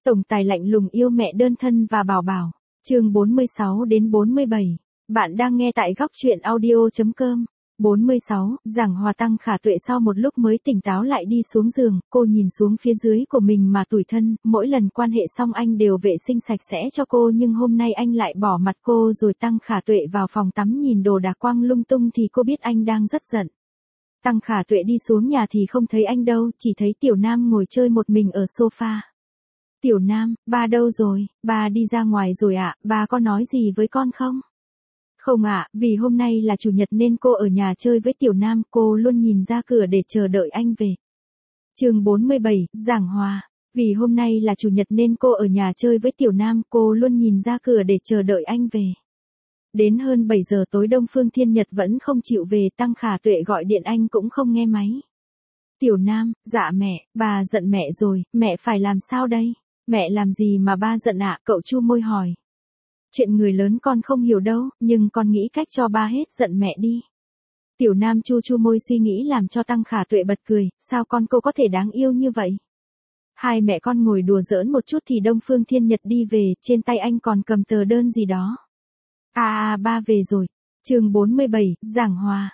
Tổng tài lạnh lùng yêu mẹ đơn thân và bảo bảo. Chương 46 đến 47. Bạn đang nghe tại góc truyện audio.com. 46, Giảng Hòa. Tăng Khả Tuệ sau một lúc mới tỉnh táo lại đi xuống giường, cô nhìn xuống phía dưới của mình mà tủi thân, mỗi lần quan hệ xong anh đều vệ sinh sạch sẽ cho cô nhưng hôm nay anh lại bỏ mặt cô rồi. Tăng Khả Tuệ vào phòng tắm nhìn đồ đạc quăng lung tung thì cô biết anh đang rất giận. Tăng Khả Tuệ đi xuống nhà thì không thấy anh đâu, chỉ thấy Tiểu Nam ngồi chơi một mình ở sofa. Tiểu Nam, ba đâu rồi, ba đi ra ngoài rồi ạ, ba có nói gì với con không? Không ạ, vì hôm nay là chủ nhật nên cô ở nhà chơi với Tiểu Nam, cô luôn nhìn ra cửa để chờ đợi anh về. Chương 47, Giảng Hòa. Vì hôm nay là chủ nhật nên cô ở nhà chơi với Tiểu Nam, cô luôn nhìn ra cửa để chờ đợi anh về. Đến hơn 7 giờ tối Đông Phương Thiên Nhật vẫn không chịu về, Tăng Khả Tuệ gọi điện anh cũng không nghe máy. Tiểu Nam, dạ mẹ, bà giận mẹ rồi, mẹ phải làm sao đây? Mẹ làm gì mà ba giận ạ? Cậu chu môi hỏi. Chuyện người lớn con không hiểu đâu, nhưng con nghĩ cách cho ba hết giận mẹ đi. Tiểu Nam chu chu môi suy nghĩ làm cho Tăng Khả Tuệ bật cười, sao con cô có thể đáng yêu như vậy? Hai mẹ con ngồi đùa giỡn một chút thì Đông Phương Thiên Nhật đi về, trên tay anh còn cầm tờ đơn gì đó. Ba về rồi. Chương 47, Giảng Hòa.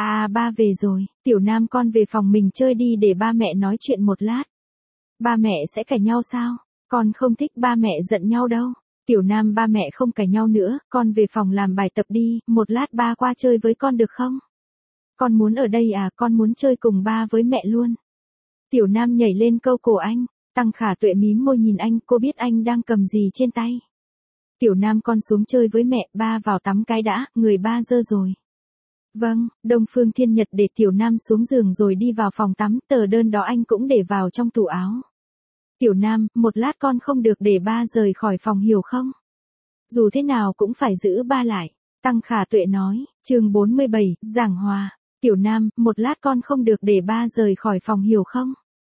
Ba về rồi, Tiểu Nam con về phòng mình chơi đi để ba mẹ nói chuyện một lát. Ba mẹ sẽ cãi nhau sao? Con không thích ba mẹ giận nhau đâu. Tiểu Nam, ba mẹ không cãi nhau nữa, con về phòng làm bài tập đi, một lát ba qua chơi với con được không? Con muốn ở đây à, con muốn chơi cùng ba với mẹ luôn. Tiểu Nam nhảy lên câu cổ anh, Tăng Khả Tuệ mím môi nhìn anh, cô biết anh đang cầm gì trên tay. Tiểu Nam con xuống chơi với mẹ, ba vào tắm cái đã, người ba dơ rồi. Vâng, Đông Phương Thiên Nhật để Tiểu Nam xuống giường rồi đi vào phòng tắm, tờ đơn đó anh cũng để vào trong tủ áo. Tiểu Nam, một lát con không được để ba rời khỏi phòng hiểu không? Dù thế nào cũng phải giữ ba lại. Tăng Khả Tuệ nói, chương 47, Giảng Hòa. Tiểu Nam, một lát con không được để ba rời khỏi phòng hiểu không?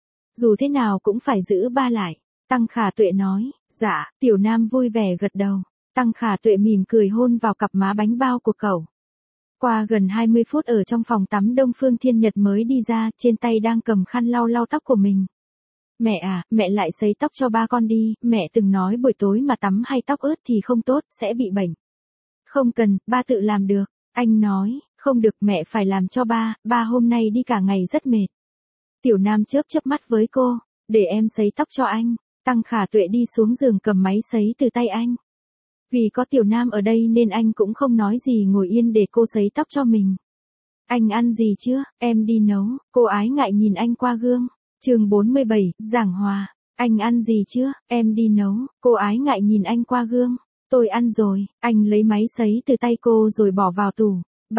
Dù thế nào cũng phải giữ ba lại. Tăng Khả Tuệ nói, dạ, Tiểu Nam vui vẻ gật đầu. Tăng Khả Tuệ mỉm cười hôn vào cặp má bánh bao của cậu. Qua gần 20 phút ở trong phòng tắm Đông Phương Thiên Nhật mới đi ra, trên tay đang cầm khăn lau lau tóc của mình. Mẹ à, mẹ lại sấy tóc cho ba con đi, mẹ từng nói buổi tối mà tắm hay tóc ướt thì không tốt, sẽ bị bệnh. Không cần, ba tự làm được. Anh nói, không được, mẹ phải làm cho ba hôm nay đi cả ngày rất mệt. Tiểu Nam chớp chớp mắt với cô, để em sấy tóc cho anh. Tăng Khả Tuệ đi xuống giường cầm máy sấy từ tay anh. Vì có Tiểu Nam ở đây nên anh cũng không nói gì, ngồi yên để cô sấy tóc cho mình. Anh ăn gì chưa, em đi nấu, cô ái ngại nhìn anh qua gương. Chương 47, Giảng Hòa. Anh ăn gì chưa, em đi nấu, cô ái ngại nhìn anh qua gương. Tôi ăn rồi, anh lấy máy sấy từ tay cô rồi bỏ vào tủ.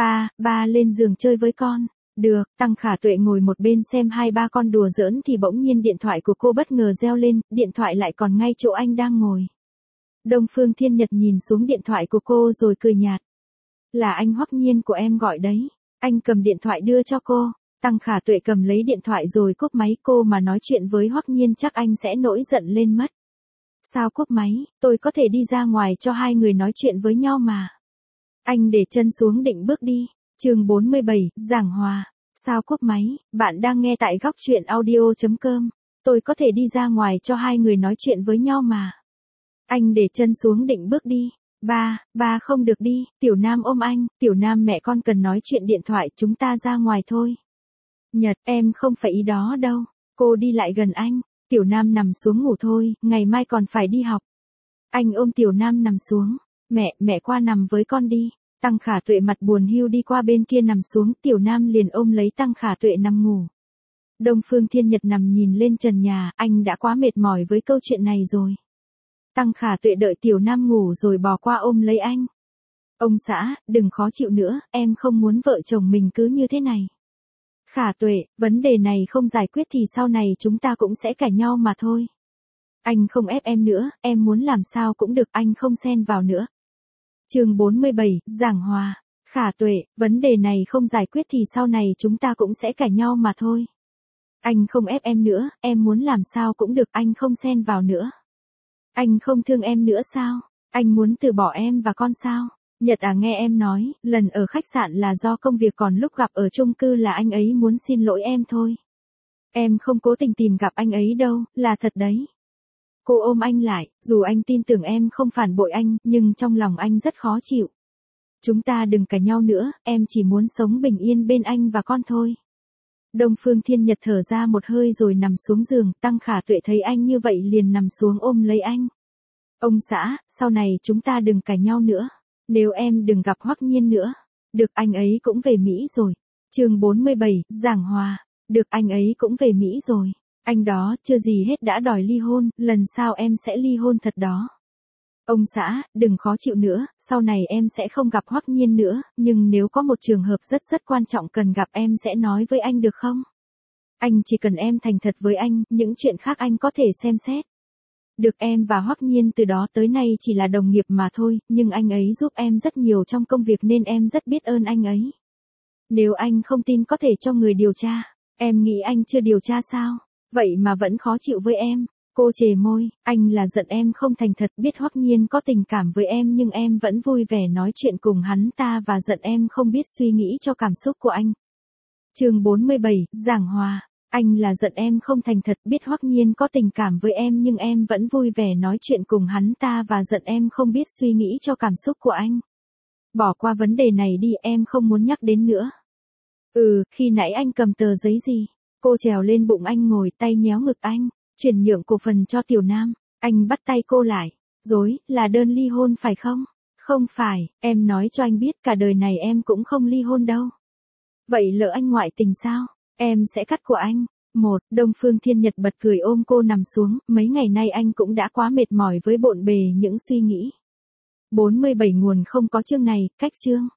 Ba lên giường chơi với con. Được, Tăng Khả Tuệ ngồi một bên xem hai ba con đùa giỡn thì bỗng nhiên điện thoại của cô bất ngờ reo lên, điện thoại lại còn ngay chỗ anh đang ngồi. Đông Phương Thiên Nhật nhìn xuống điện thoại của cô rồi cười nhạt. Là anh Hoắc Nhiên của em gọi đấy. Anh cầm điện thoại đưa cho cô. Tăng Khả Tuệ cầm lấy điện thoại rồi cúp máy, cô mà nói chuyện với Hoắc Nhiên chắc anh sẽ nổi giận lên mất. Sao cúp máy, tôi có thể đi ra ngoài cho hai người nói chuyện với nhau mà. Anh để chân xuống định bước đi. Chương 47, Giảng Hòa. Sao cúp máy, bạn đang nghe tại góc truyện audio.com. Tôi có thể đi ra ngoài cho hai người nói chuyện với nhau mà. Anh để chân xuống định bước đi. Ba không được đi, Tiểu Nam ôm anh, Tiểu Nam mẹ con cần nói chuyện điện thoại, chúng ta ra ngoài thôi. Nhật, em không phải ý đó đâu. Cô đi lại gần anh, Tiểu Nam nằm xuống ngủ thôi, ngày mai còn phải đi học. Anh ôm Tiểu Nam nằm xuống, mẹ qua nằm với con đi. Tăng Khả Tuệ mặt buồn hiu đi qua bên kia nằm xuống, Tiểu Nam liền ôm lấy Tăng Khả Tuệ nằm ngủ. Đông Phương Thiên Nhật nằm nhìn lên trần nhà, anh đã quá mệt mỏi với câu chuyện này rồi. Tăng Khả Tuệ đợi Tiểu Nam ngủ rồi bò qua ôm lấy anh. Ông xã, đừng khó chịu nữa, em không muốn vợ chồng mình cứ như thế này. Khả Tuệ, vấn đề này không giải quyết thì sau này chúng ta cũng sẽ cãi nhau mà thôi. Anh không ép em nữa, em muốn làm sao cũng được, anh không xen vào nữa. Chương 47, Giảng Hòa. Khả Tuệ, vấn đề này không giải quyết thì sau này chúng ta cũng sẽ cãi nhau mà thôi. Anh không ép em nữa, em muốn làm sao cũng được, anh không xen vào nữa. Anh không thương em nữa sao? Anh muốn từ bỏ em và con sao? Nhật à, nghe em nói, lần ở khách sạn là do công việc, còn lúc gặp ở chung cư là anh ấy muốn xin lỗi em thôi. Em không cố tình tìm gặp anh ấy đâu, là thật đấy. Cô ôm anh lại, dù anh tin tưởng em không phản bội anh, nhưng trong lòng anh rất khó chịu. Chúng ta đừng cãi nhau nữa, em chỉ muốn sống bình yên bên anh và con thôi. Đông Phương Thiên Nhật thở ra một hơi rồi nằm xuống giường, Tăng Khả Tuệ thấy anh như vậy liền nằm xuống ôm lấy anh. Ông xã, sau này chúng ta đừng cãi nhau nữa. Nếu em đừng gặp Hoắc Nhiên nữa. Được, anh ấy cũng về Mỹ rồi. Chương 47, giảng hòa. Được, anh ấy cũng về Mỹ rồi. Anh đó, chưa gì hết đã đòi ly hôn, lần sau em sẽ ly hôn thật đó. Ông xã, đừng khó chịu nữa, sau này em sẽ không gặp Hoắc Nhiên nữa, nhưng nếu có một trường hợp rất quan trọng cần gặp em sẽ nói với anh được không? Anh chỉ cần em thành thật với anh, những chuyện khác anh có thể xem xét. Được, em và Hoắc Nhiên từ đó tới nay chỉ là đồng nghiệp mà thôi, nhưng anh ấy giúp em rất nhiều trong công việc nên em rất biết ơn anh ấy. Nếu anh không tin có thể cho người điều tra. Em nghĩ anh chưa điều tra sao? Vậy mà vẫn khó chịu với em. Cô chề môi, anh là giận em không thành thật, biết Hoắc Nhiên có tình cảm với em nhưng em vẫn vui vẻ nói chuyện cùng hắn ta và giận em không biết suy nghĩ cho cảm xúc của anh. Chương 47, giảng hòa. Anh là giận em không thành thật, biết Hoắc Nhiên có tình cảm với em nhưng em vẫn vui vẻ nói chuyện cùng hắn ta và giận em không biết suy nghĩ cho cảm xúc của anh. Bỏ qua vấn đề này đi, em không muốn nhắc đến nữa. Khi nãy anh cầm tờ giấy gì? Cô trèo lên bụng anh ngồi, tay nhéo ngực anh, chuyển nhượng cổ phần cho Tiểu Nam. Anh bắt tay cô lại. Dối, là đơn ly hôn phải không? Không phải, em nói cho anh biết cả đời này em cũng không ly hôn đâu. Vậy lỡ anh ngoại tình sao? Em sẽ cắt của anh. Đông Phương Thiên Nhật bật cười ôm cô nằm xuống, mấy ngày nay anh cũng đã quá mệt mỏi với bộn bề những suy nghĩ. 47 nguồn không có chương này, cách chương.